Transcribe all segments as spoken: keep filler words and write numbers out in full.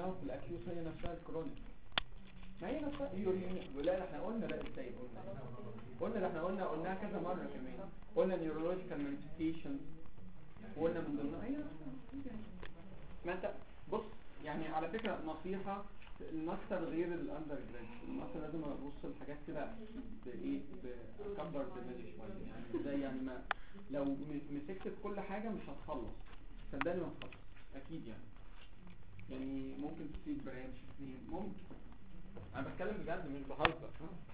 قلناها في الاكيوت هي نفسها الكرونيك. ما هي نفسها يورينيا. لا احنا قلنا لا ازاي قلنا قلنا ده احنا قلنا قلناها كذا مره كمان. قلنا نيورولوجيكال مانيفستيشن، وقلنا من ضمنها هي نفسها. ما انت بص يعني على فكره نصيحه، الماستر غير الاندر جراد. الماستر لازم ابص الحاجات كده بايه، بكبر دماغي شويه. يعني ازاي يعني ما لو مسكت في كل حاجه مش هتخلص، صدقني ما هتخلص اكيد يعني. يعني ممكن تسيب برانش اثنين ممكن، انا بتكلم بجد مش بهزر.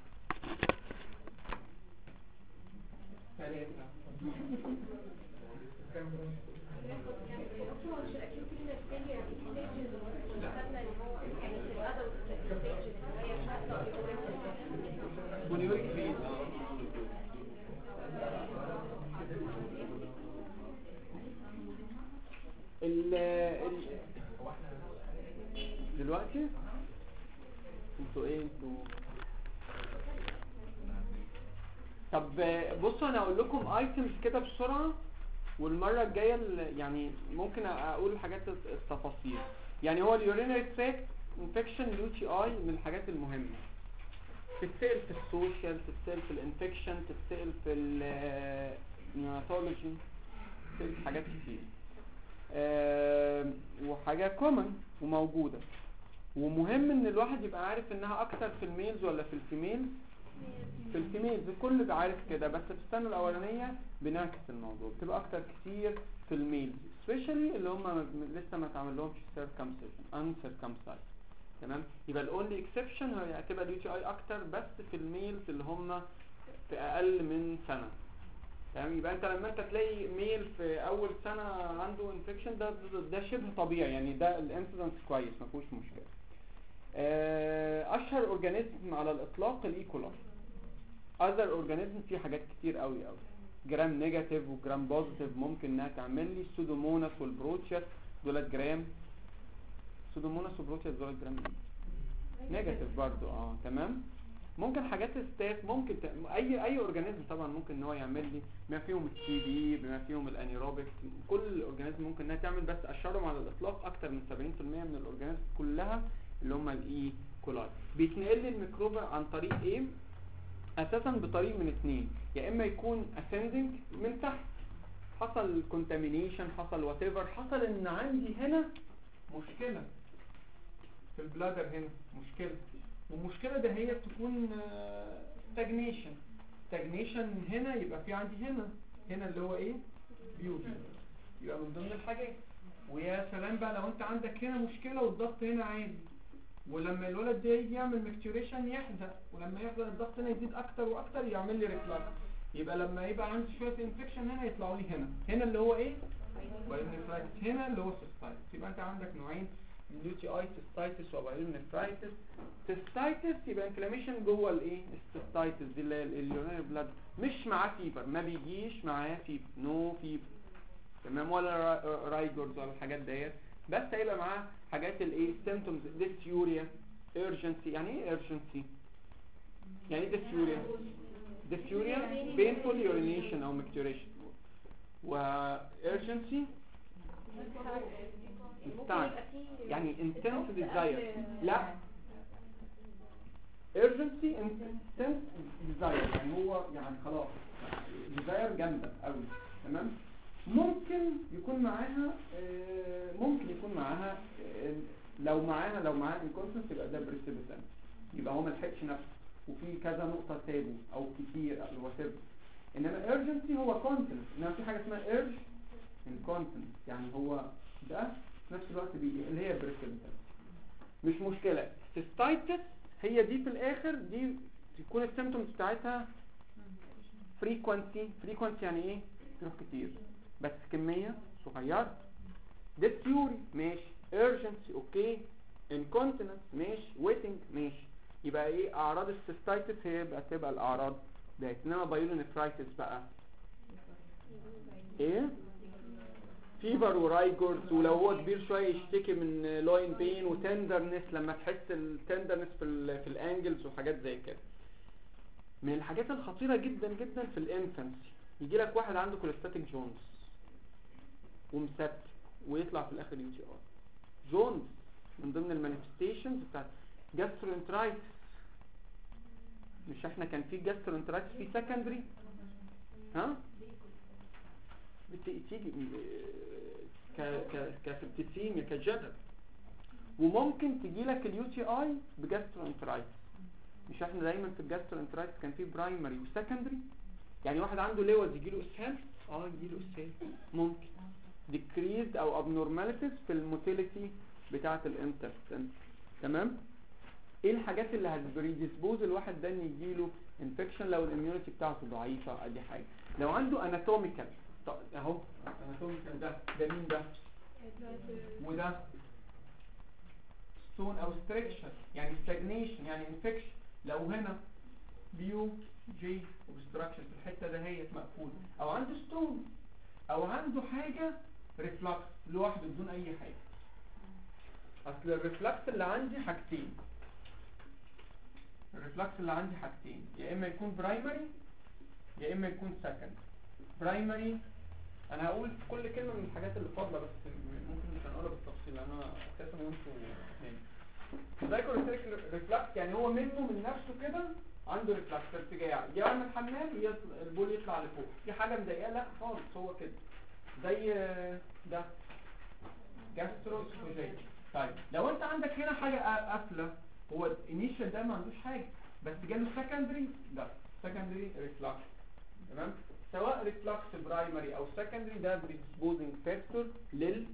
ثلاثه ونيوريك فيز ال ال دلوقتي انتوا ايه انتوا طب بصوا انا اقول لكم ايتمز كده بسرعه، والمره الجايه يعني ممكن اقول الحاجات التفاصيل. يعني هو اليورينري تراكت انفكشن يو تي اي من الحاجات المهمه، تتسال في السوشيال، تتسال في الانفكشن، تتسال في النيوناتولوجي، تتسال في حاجات كتير أه وحاجه كومن وموجوده. ومهم ان الواحد يبقى عارف انها اكتر في الميلز ولا في الفيميلز. في الفيميلز الكل بيبقى عارف كده، بس في السنه الاولانيه بنعكس الموضوع، بتبقى اكتر كتير في الميلز سبيشالي اللي هم لسه ما اتعمل لهمش سيركمسيشن ان سيركمسايز. تمام، يبقى الاونلي اكسبشن هي هتبقى اليو تي اي اكتر بس في الميلز اللي هم في اقل من سنه. تمام، يبقى انت لما انت تلاقي ميل في اول سنه عنده انفكشن ده ده شبه طبيعي، يعني ده الانسيدنس كويس ما فيهوش مشكله. اشهر اورجانيزم على الاطلاق الايكولاي. اذر اورجانيزم في حاجات كتير قوي قوي، جرام نيجاتيف وجرام بوزيتيف ممكن انها تعمل لي سودوموناس والبروتشياس دول جرام. سودوموناس وبروتشياس دول جرام نيجاتيف برضو اه تمام. ممكن حاجات ستاف ممكن ت... اي اي اورجانيزم طبعا ممكن ان هو يعمل لي بما فيهم التي بي بما فيهم الانيروبيك، كل الاورجانيزم ممكن انها تعمل، بس اشهرهم على الاطلاق اكتر من سبعين في المية من الاورجانيزم كلها اللي هم الاي كولاي. بيتنقل لي الميكروب عن طريق ايه؟ اساسا بطريق من اثنين، يا اما يكون اسندنج من تحت، حصل كونتامينيشن، حصل وات ايفر، حصل ان عندي هنا مشكله في البلادر، هنا مشكله، والمشكله ده هي تكون ستاجنيشن. ستاجنيشن هنا يبقى في عندي هنا هنا اللي هو ايه؟ بيوبي، يبقى من ضمن الحاجات. ويا سلام بقى لو انت عندك هنا مشكله والضغط هنا عالي، ولما الولد ده يجي يعمل ميكتوريشن يحزق، ولما يحزق الضغط هنا يزيد اكتر واكتر يعمل لي ريفلكس، يبقى لما يبقى عندي شويه انفكشن هنا يطلعوا لي هنا هنا اللي هو ايه؟ بايونيفرايتس، هنا اللي هو سيستايتس. يبقى انت عندك نوعين من اليو تي اي، سيستايتس وبايونيفرايتس. سيستايتس يبقى انفلاميشن جوه الايه؟ السيستايتس دي اللي هي اليورينري بلاد، مش معاه فيبر، ما بيجيش معاه فيبر، نو فيبر تمام، ولا رايجورز ولا الحاجات ديت، بس هيبقى معاه حاجات الايه؟ سيمبتومز ديسيوريا، urgency. يعني ايه urgency؟ يعني ايه ديسيوريا؟ ديسيوريا painful urination او micturition، و urgency مستعجل، يعني intense desire. لا urgency intense desire، يعني هو يعني خلاص desire جامدة قوي. تمام، ممكن يكون معاها ممكن يكون معاها لو معاها لو معاها incontinence يبقى ده بريسيبيتانت، يبقى هو ما لحقش نفسه وفي كذا نقطة سابه او كتير او وات. انما urgency هو continence، انما في حاجة اسمها urge incontinence، يعني هو ده في نفس الوقت بي اللي هي بريسيبيتانت. مش مشكلة. cystitis هي دي في الاخر دي تكون السيمبتومز بتاعتها frequency. frequency يعني ايه؟ تروح كتير بس كمية صغيرة. ديسيوري ماشي، urgency اوكي، incontinence ماشي، wetting ماشي. يبقى ايه اعراض السيستايتس؟ هي يبقى تبقى الاعراض ده. انما بايلونيفرايتس بقى ايه؟ فيبر ورايجورز، ولو هو كبير شويه يشتكي من لوين بين وتندرنس، لما تحس التندرنس في ال في الانجلز وحاجات زي كده. من الحاجات الخطيره جدا جدا في الانفانسي يجي لك واحد عنده كوليستاتيك جونز ومسبت ويطلع في الاخر يو تي اي. جونز من ضمن المانيفستيشنز بتاعت جاسترونترايتس. مش احنا كان في جاسترونترايتس في سكندري؟ ها بتيجي ك ك كسبتيميا كجدر، وممكن تجي لك اليو تي اي بجاسترونترايتس. مش احنا دايما في الجاسترونترايتس كان في برايمري وسكندري؟ يعني واحد عنده لوز يجي له اسهال، اه يجي له اسهال ممكن decreased او abnormalities في الموتيليتي بتاعه الانتستين. تمام. ايه الحاجات اللي هتبريديسبوز الواحد ده ان يجي له انفكشن لو الاميونيتي بتاعته ضعيفه؟ ادي حاجه. لو عنده اناتوميكال اهو، اناتوميكال ده ده مين ده؟ وده ستون او ستريكشن يعني ستاجنيشن يعني انفكشن. لو هنا بيو جي اوبستراكشن في الحته دهيت مقفوله، او عنده ستون، او عنده حاجه ريفلكس لوحده بدون اي حاجه. اصل الريفلكس اللي عندي حاجتين، الريفلكس اللي عندي حاجتين، يا اما يكون برايمري يا اما يكون سكند. برايمري انا هقول كل كلمه من الحاجات اللي فاضله، بس ممكن مش هنقولها بالتفصيل لان انا اساسا وانتوا اثنين. سايكولوجيك ريفلكس يعني هو منه من نفسه كده عنده ريفلكس ارتجاع، يعمل حمام البول يطلع لفوق، في حاجه مضايقاه؟ لا خالص، هو كده زي ده جاستروسكوجيك. طيب لو انت عندك هنا حاجه قافله، هو الانيشال ده ما عندوش حاجه بس جاله سكندري، ده سكندري ريفلكس. تمام. سواء ريفلكس برايمري او سكندري ده بريدسبوزنج فاكتور للانفكشن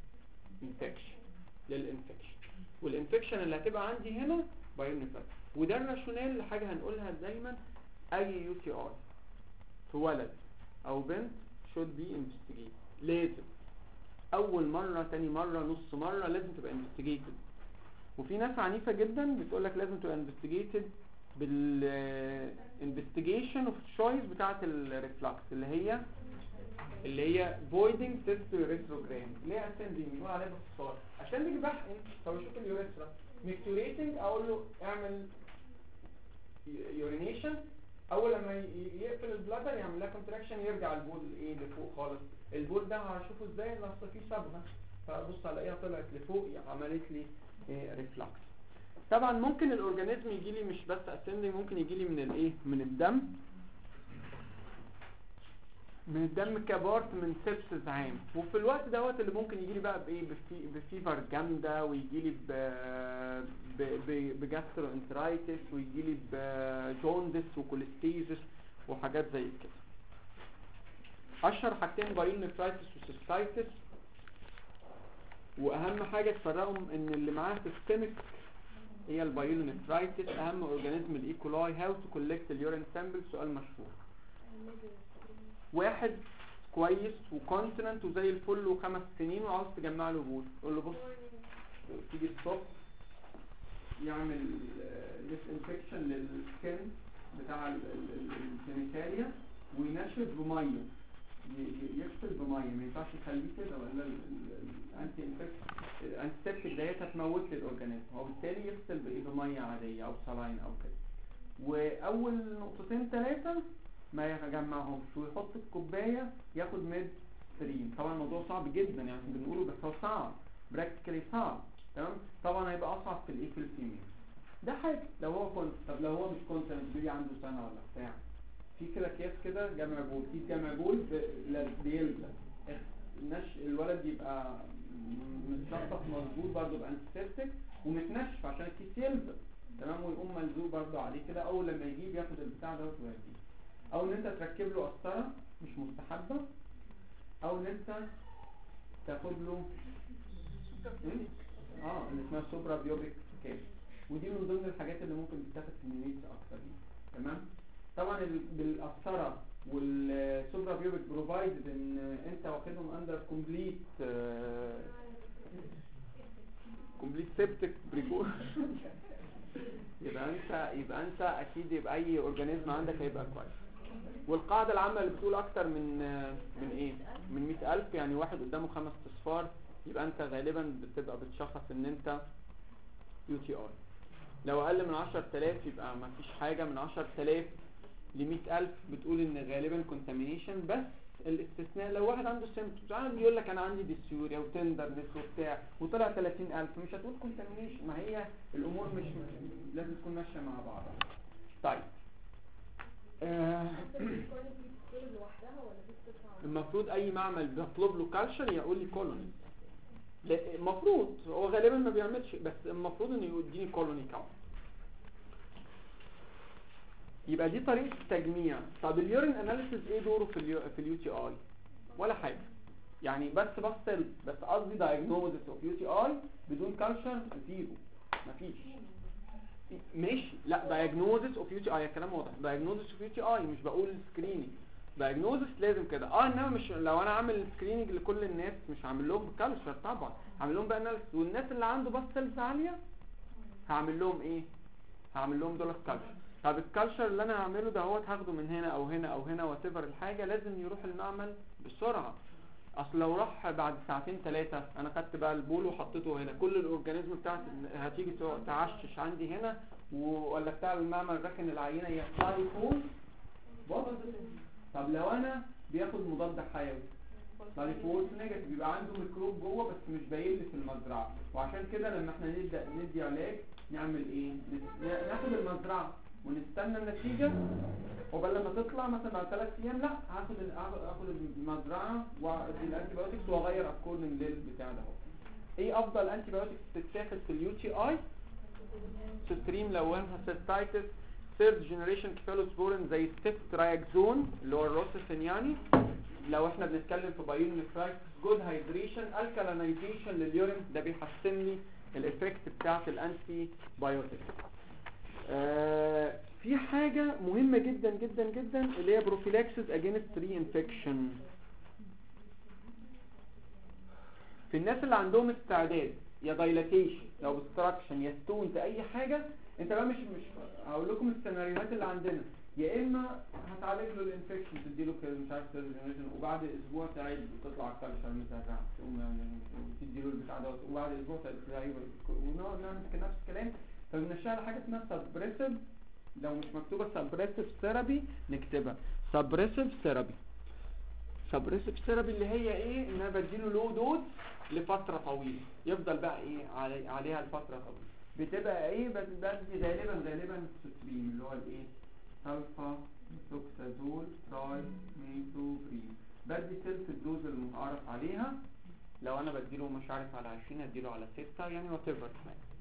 للانفكشن والانفكشن اللي هتبقى عندي هنا بايونيفال. وده الراشونال لحاجه هنقولها دايما، اي يو تي اي في ولد او بنت should be investigated. لازم اول مره، تاني مره، نص مره لازم تبقى investigated. وفي ناس عنيفه جدا بتقول لك لازم تبقى investigated بالانفستيجيشن اوف تشويس بتاعه الريفلكس اللي هي اللي هي voiding cyst urethrogram. ليه اسندنج بنقول عليها باختصار؟ عشان نيجي بحقن طب اشوف اليوريثرا ميكتوريتنج، اقول له اعمل يورينيشن، اول لما يقفل البلادر يعمل لها كونتراكشن يرجع البول ايه لفوق خالص. البول ده هشوفه ازاي؟ اصل فيه صبغه، فبص الاقيها طلعت لفوق عملت لي ريفلكس. طبعا ممكن الاورجانيزم يجي لي مش بس اسندنج، ممكن يجي لي من الايه، من الدم، من الدم كبارت من سيبسز عام. وفي الوقت دوت اللي ممكن يجي لي بقى بايه، بفي بفيفر جامده، ويجي لي ب بجاسترو انترايتس، ويجي لي بجوندس وكوليستيزس وحاجات زي كده. اشهر حاجتين بايونيفرايتس وسيستايتس، واهم حاجه تفرقهم ان اللي معاه سيستميك هي البايونيفرايتس. اهم اورجانيزم الايكولاي. هاو تو كولكت اليورين سامبل، سؤال مشهور. واحد كويس وكونتيننت وزي الفل وخمس سنين وعاوز تجمع له بول، تقول له بص تيجي الصبح يعمل ديس انفكشن للسكن بتاع الجينيتاليا وينشف بميه، يغسل بميه، ما ينفعش يخليه كده ولا الانتي انفكشن الانتيسبتيك ديت هتموت لي الاورجانيزم، وبالتالي يغسل بايه، بميه عاديه او سلاين او كده. واول نقطتين ثلاثه ما يجمعهمش ويحط في كوبايه ياخد ميد ستريم. طبعا الموضوع صعب جدا يعني بنقوله بس هو صعب براكتيكالي صعب. تمام. طبعا هيبقى اصعب في الايه، في الفيميل. ده حاجه لو هو كنت. طب لو هو مش كنت بيبي عنده سنه ولا بتاع، في كده كيس كده جمع بول، كيس جمع بول بيلزق النش، الولد يبقى متشطف مظبوط برضه بانتيسبتيك ومتنشف عشان الكيس يلزق. تمام. ويقوم ملزوق برضه عليه كده، اول لما يجيب ياخد البتاع دوت ويوديه. او ان انت تركب له قسطره مش مستحبه، او ان انت تاخد له اه اللي اسمها سوبرا بيوبيك كيس، ودي من ضمن الحاجات اللي ممكن تتاخد في النيتس اكتر دي. تمام. طبعا بالقسطره والسوبرا بيوبيك بروفايدد ان انت واخدهم اندر كومبليت كومبليت سيبتك بريكو يبقى انت يبقى انت اكيد يبقى اي اورجانيزم عندك هيبقى كويس. والقاعده العامه اللي بتقول اكتر من من ايه، من مئة ألف، يعني واحد قدامه خمس اصفار، يبقى انت غالبا بتبقى بتشخص ان انت يو تي اي. لو اقل من عشرة آلاف يبقى ما فيش حاجه، من عشرة آلاف ل مئة ألف بتقول ان غالبا كونتامينيشن. بس الاستثناء لو واحد عنده سيمبتومز عادي يقول لك انا عندي ديسيوريا وتندرنس وبتاع وطلع ثلاثين ألف، مش هتقول كونتامينيشن. ما هي الامور مش م- لازم تكون ماشيه مع بعضها. طيب آه المفروض اي معمل بيطلب له كالشر يقول لي كولوني. لا، المفروض هو غالبا ما بيعملش، بس المفروض انه يديني كولوني كاونت. يبقى دي طريقه التجميع. طب اليورين اناليسيس ايه دوره في اليو في اليو تي اي؟ ولا حاجه، يعني بس بفصل، بس قصدي دايجنوزس اوف يو تي اي بدون كالشر زيرو، مفيش. ماشي، لا دايجنوزس اوف يو تي اي كلام واضح. دايجنوزس اوف يو تي اي مش بقول سكريننج. دايجنوزس لازم كده اه، انما مش لو انا عامل سكريننج لكل الناس مش هعمل لهم كالشر طبعا، هعمل لهم بقى اناليسيس. والناس اللي عنده بس سيلز عاليه هعمل لهم ايه؟ هعمل لهم دول كالشر. طب الكالشر اللي انا هعمله ده هو هاخده من هنا او هنا او هنا واتيفر الحاجه، لازم يروح المعمل بسرعه. اصل لو راح بعد ساعتين ثلاثه انا خدت بقى البول وحطيته هنا، كل الاورجانيزم بتاعتي هتيجي تعشش عندي هنا، ولا بتاع المعمل ركن العينه يطلع لي فوق باظت. طب لو انا بياخد مضاد حيوي طالي فولس نيجاتيف، بيبقى عنده ميكروب جوه بس مش باين لي في المزرعه. وعشان كده لما احنا نبدا ندي علاج نعمل ايه؟ ناخد المزرعه ونستنى النتيجه، وبل لما تطلع مثلا بعد ثلاث ايام لا هاخد هاخد المزرعه وادي الانتي بايوتكس واغير اكوردنج للبتاع ده. ايه افضل انتي بايوتكس تتاخد في اليو تي اي؟ سيستريم لو انها سيستايتس، ثيرد جنريشن كيفالوسبورين زي سترايكزون اللي هو الروسفين يعني. لو احنا بنتكلم في بايون نفرايتس جود هايدريشن، الكالينايزيشن لليورين ده بيحسن لي الافكت بتاعه الانتي بايوتيك. آه في حاجه مهمه جدا جدا جدا اللي هي بروفيلاكسيس اجينست ري انفكشن. في الناس اللي عندهم استعداد يا دايلاتيشن يا اوبستراكشن يا ستونز اي حاجه، انت بقى مش مش هقول لكم السيناريوهات اللي عندنا. يا اما هتعالج له الانفكشن تديله كده مش عارف سيرجن، وبعد اسبوع تعيد تطلع الكالشر مزرعه تديله البتاع دوت، وبعد اسبوع تعيد ونقعد نعمل نفس الكلام. فبنشتغل على حاجه اسمها سبريسيف. لو مش مكتوبه سبريسيف ثيرابي نكتبها سبريسيف ثيرابي. سبريسيف ثيرابي اللي هي ايه؟ ان انا بديله لو دوز لفتره طويله يفضل بقى ايه علي عليها الفتره طويله. بتبقى ايه؟ بس بدي غالبا غالبا ستريم اللي هو الايه؟ الفا توكسازول تراي ميثوبرين. بدي سلف الدوز المتعارف عليها. لو انا بديله مش عارف على عشرين اديله على ستة يعني وات ايفر.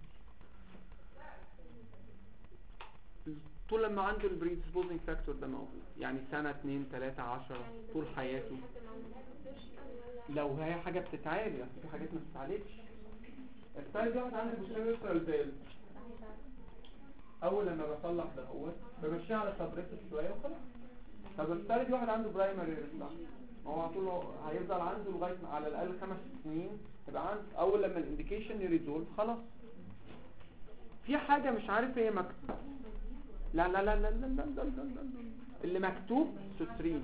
طول لما عنده البريدسبوزنج فاكتور ده موجود، يعني سنة اتنين تلاتة عشرة طول حياته. لو هي حاجة بتتعالج، يعني في حاجات ما بتتعالجش. الثالث واحد عنده بوستيريور فيل، اول لما بصلح ده هو بمشيه على سبريسيف شويه وخلاص. طب الثالث واحد عنده برايمري ريسبتور، هو على طول هيفضل عنده لغايه على الاقل خمس سنين يبقى عنده. اول لما الانديكيشن يريزولف خلاص. في حاجه مش عارف هي مكتوب، لا لا لا لا لا لا لا لا لا اللي مكتوب سترين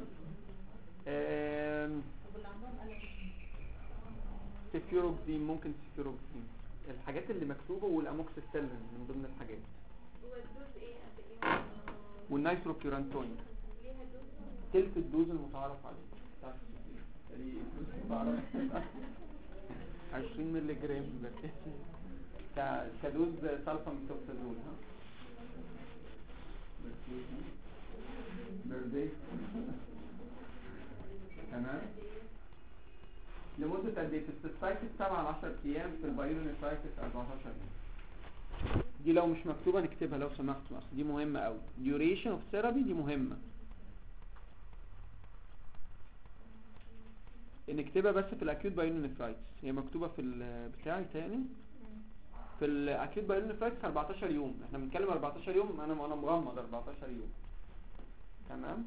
سيفيروكسين، ممكن سيفيروكسين، الحاجات اللي مكتوبه، والاموكسيسيلين من ضمن الحاجات، والنيتروكيورانتوين تلت الدوز المتعارف عليه عشرين مللي جرام كدوز سلفا ميثوكسازول ها بردي. تمام. لمدة قد ايه؟ في السيستايتس سبعة ل عشرة ايام، في البايلونيفرايتس أربعتاشر يوم. دي لو مش مكتوبة نكتبها لو سمحتوا، اصل دي مهمة قوي. duration of therapy دي مهمة نكتبها، بس في الاكيوت بايلونيفرايتس هي مكتوبة في البتاعي تاني. في الاكيوت بايلونيفرايتس أربعتاشر يوم، احنا بنتكلم أربعتاشر يوم، انا انا مغمض أربعتاشر يوم. تمام.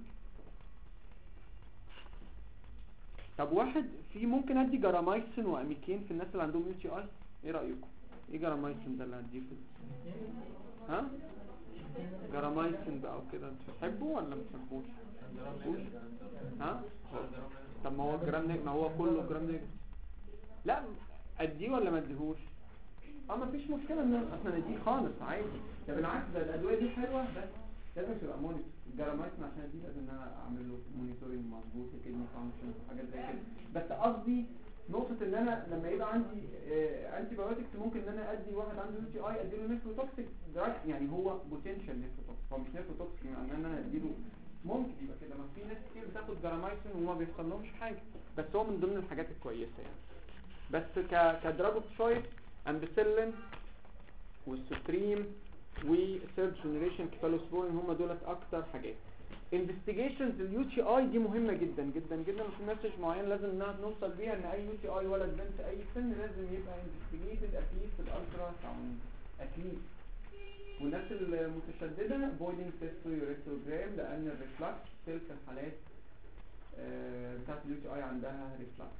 طب واحد في ممكن ادي جرامايسين واميكين في الناس اللي عندهم يو تي اي، ايه رايكم؟ ايه جرامايسين ده اللي هديه في ها جرامايسين بقى وكده، انتوا بتحبوا ولا ما بتحبوش؟ ها طب ما هو جرام نج... ما هو كله جرام نج... لا اديه ولا ما اديهوش؟ اه ما فيش مشكله ان احنا نديه خالص عادي. ده بالعكس، ده الادويه دي حلوه، بس لازم تبقى مونيتور. الجرامايسين عشان دي لازم ان انا اعمل له مونيتورنج مظبوط كدني فانكشن وحاجات زي كده. بس قصدي نقطة ان انا لما يبقى عندي آه انتي بايوتكس ممكن ان انا ادي واحد عنده يو تي اي ادي له نيفروتوكسيك دراج، يعني هو بوتنشال نيفروتوكسيك، هو مش نيفروتوكسيك معناه ان انا ادي له، ممكن يبقى كده. ما في ناس كتير بتاخد جرامايسين وما بيحصل لهمش حاجة، بس هو من ضمن الحاجات الكويسة يعني. بس ك كدراج اوف تشويس امبيسيلين والسوتريم وثيرد جنريشن كيفالوسبورين هم دولت اكتر حاجات. انفستيجيشنز اليو تي اي دي مهمه جدا جدا جدا، وفي مسج معين لازم انها نوصل بيها ان اي يو تي اي ولد بنت اي سن لازم يبقى انفستيجيتد اكيد في الالترا ساوند اكيد. والناس المتشدده بويدنج تيست ويوريثروجرام، لان الريفلكس تلك الحالات آه بتاعت اليو تي اي عندها ريفلكس.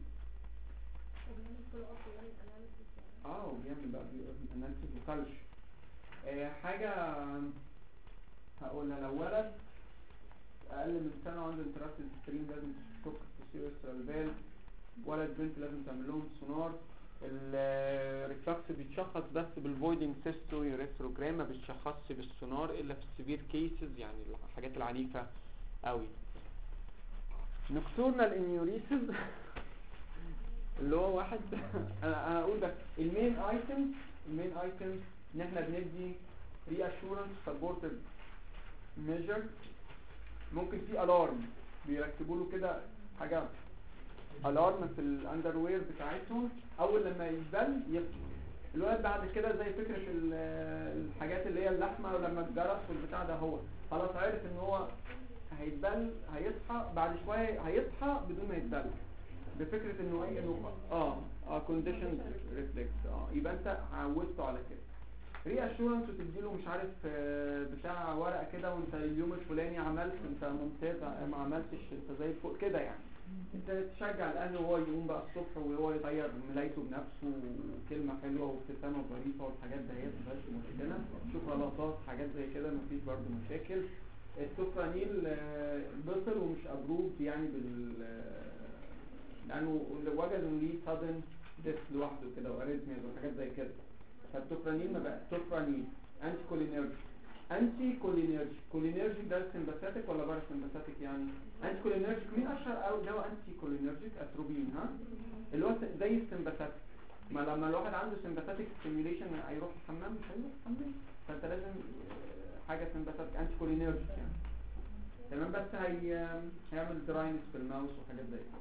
اه وبيعمل بقى اناليسيس وكالش. آه حاجه هقولها، لو ولد اقل من سنه عنده انتراكتيف ستريم لازم تشك في السيريس سيرفال، ولد بنت لازم تعمل لهم سونار. الريفلكس بيتشخص بس بالفويدنج سيستو يوريثروجرام، ما بيتشخصش بالسونار الا في السيفير كيسز يعني الحاجات العنيفه قوي. نكتورنال انيوريسز اللي هو واحد انا انا هقول بس المين ايتم المين ايتم ان احنا بندي ري اشورنس سبورتيف ميجر. ممكن في الارم بيركبوا له كده حاجه الارم في الاندروير بتاعتهم، اول لما يتبل يفتح الولد بعد كده، زي فكره الحاجات اللي هي اللحمه ولما الجرس والبتاع ده، هو خلاص عارف ان هو هيتبل هيصحى بعد شويه، هيصحى بدون ما يتبل، بفكره انه ايه انه اه اه كونديشن ريفلكس. اه يبقى انت عودته على كده. ري اشورنس وتديله مش عارف بتاع ورقه كده، وانت اليوم الفلاني عملت، انت ممتاز، ما عملتش انت زي الفوق كده يعني. انت تشجع الاهل وهو يقوم بقى الصبح وهو يغير ملايته بنفسه، وكلمه حلوه وابتسامه ظريفه والحاجات ديت مفيهاش مشكله، شوكولاتات حاجات زي كده مفيش برضه مشاكل. السوفرانيل بطل ومش ابروف يعني بال لانه وجدوا ان ليه سادن ديث لوحده كده واريزميا وحاجات زي كده. فالتوفرانيل ما بقى توفرانيل انتي كولينيرجي. انتي كولينيرجي كولينيرجي ده سمباثيك ولا بارا سمباثيك يعني؟ انتي كولينيرجي مين اشهر او دواء انتي كولينيرجيك؟ اتروبين، ها اللي هو زي السمباثيك. ما لما الواحد عنده سمباثيك ستيميوليشن هيروح الحمام مش هيروح الحمام، فانت لازم حاجه سمباثيك انتي كولينيرجيك يعني تمام. بس هي هيعمل دراينس في الماوس وحاجات زي كده.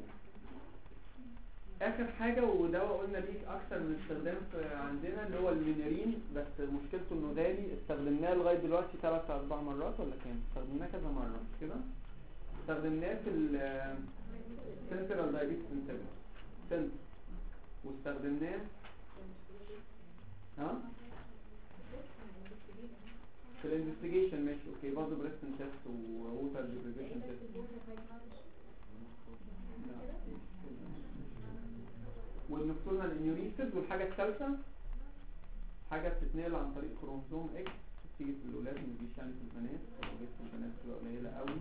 اخر حاجة ودواء قلنا ليه اكثر من استخدام عندنا اللي هو المينيرين، بس مشكلته انه غالي. استخدمناه لغاية دلوقتي ثلاث اربع مرات ولا كام؟ استخدمناه كذا مرة مش كده؟ استخدمناه في السنترال دايبيتس سنتر، واستخدمناه ها في الانفستيجيشن ماشي اوكي، برضه بريستن تيست ووتر ديبريفيشن تيست. والنكتورنال انيوريسز. والحاجة الثالثة حاجة بتتنقل عن طريق كروموسوم اكس، بتيجي في الولاد ما بتجيش يعني في البنات، لو جت في البنات بتبقى قليلة قوي.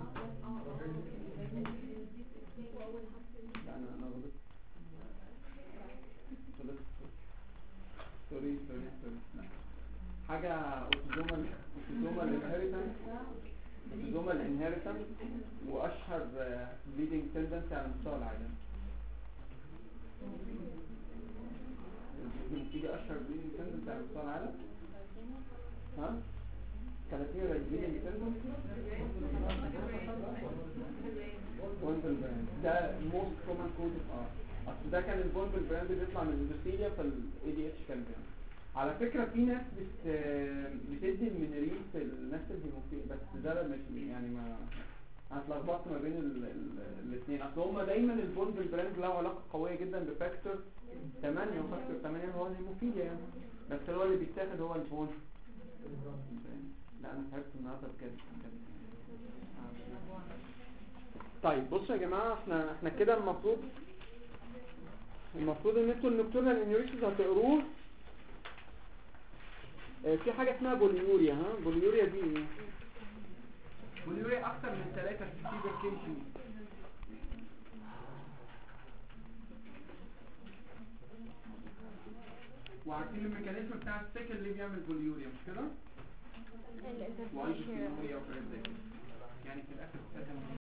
لا انا انا غلطت غلطت سوري سوري سوري حاجة اوتوزومال اوتوزومال انهيرتنس اوتوزومال انهيرتنس واشهر بليدنج تندنسي على مستوى العالم. تيجي اشهر بليدنج تندنسي على مستوى العالم ها ثلاثين بليدنج تندنسي بونبل براند ده موست كومن كود اه اصل ده كان البونبل براند اللي بيطلع من الاندوثيليا، فالاي دي اتش كان بيعمل. على فكرة في ناس بت... بتدي المينرين في الناس الهيموفيل، بس ده مش يعني ما هتلخبط ما بين الاثنين. اصل هما دايما البونبل براند له علاقة قوية جدا بفاكتور ثمانية، وفاكتور ثمانية هو الهيموفيليا يعني، بس هو اللي بيتاخد هو البون. لا انا تعبت النهارده بجد بجد. طيب بصوا يا جماعة، احنا احنا كده المفروض المفروض ان انتوا النكتورنال انيوريسيس هتقروه. اه في حاجة اسمها بوليوريا. ها بوليوريا دي ايه؟ بوليوريا اكتر من ثلاثة في الفيبر كي جي. وعارفين الميكانيزم بتاع السيكل اللي بيعمل بوليوريا مش كده؟ الانترستيشن وايزوفينوريا وحاجات زي كده. يعني في الاخر بتستخدم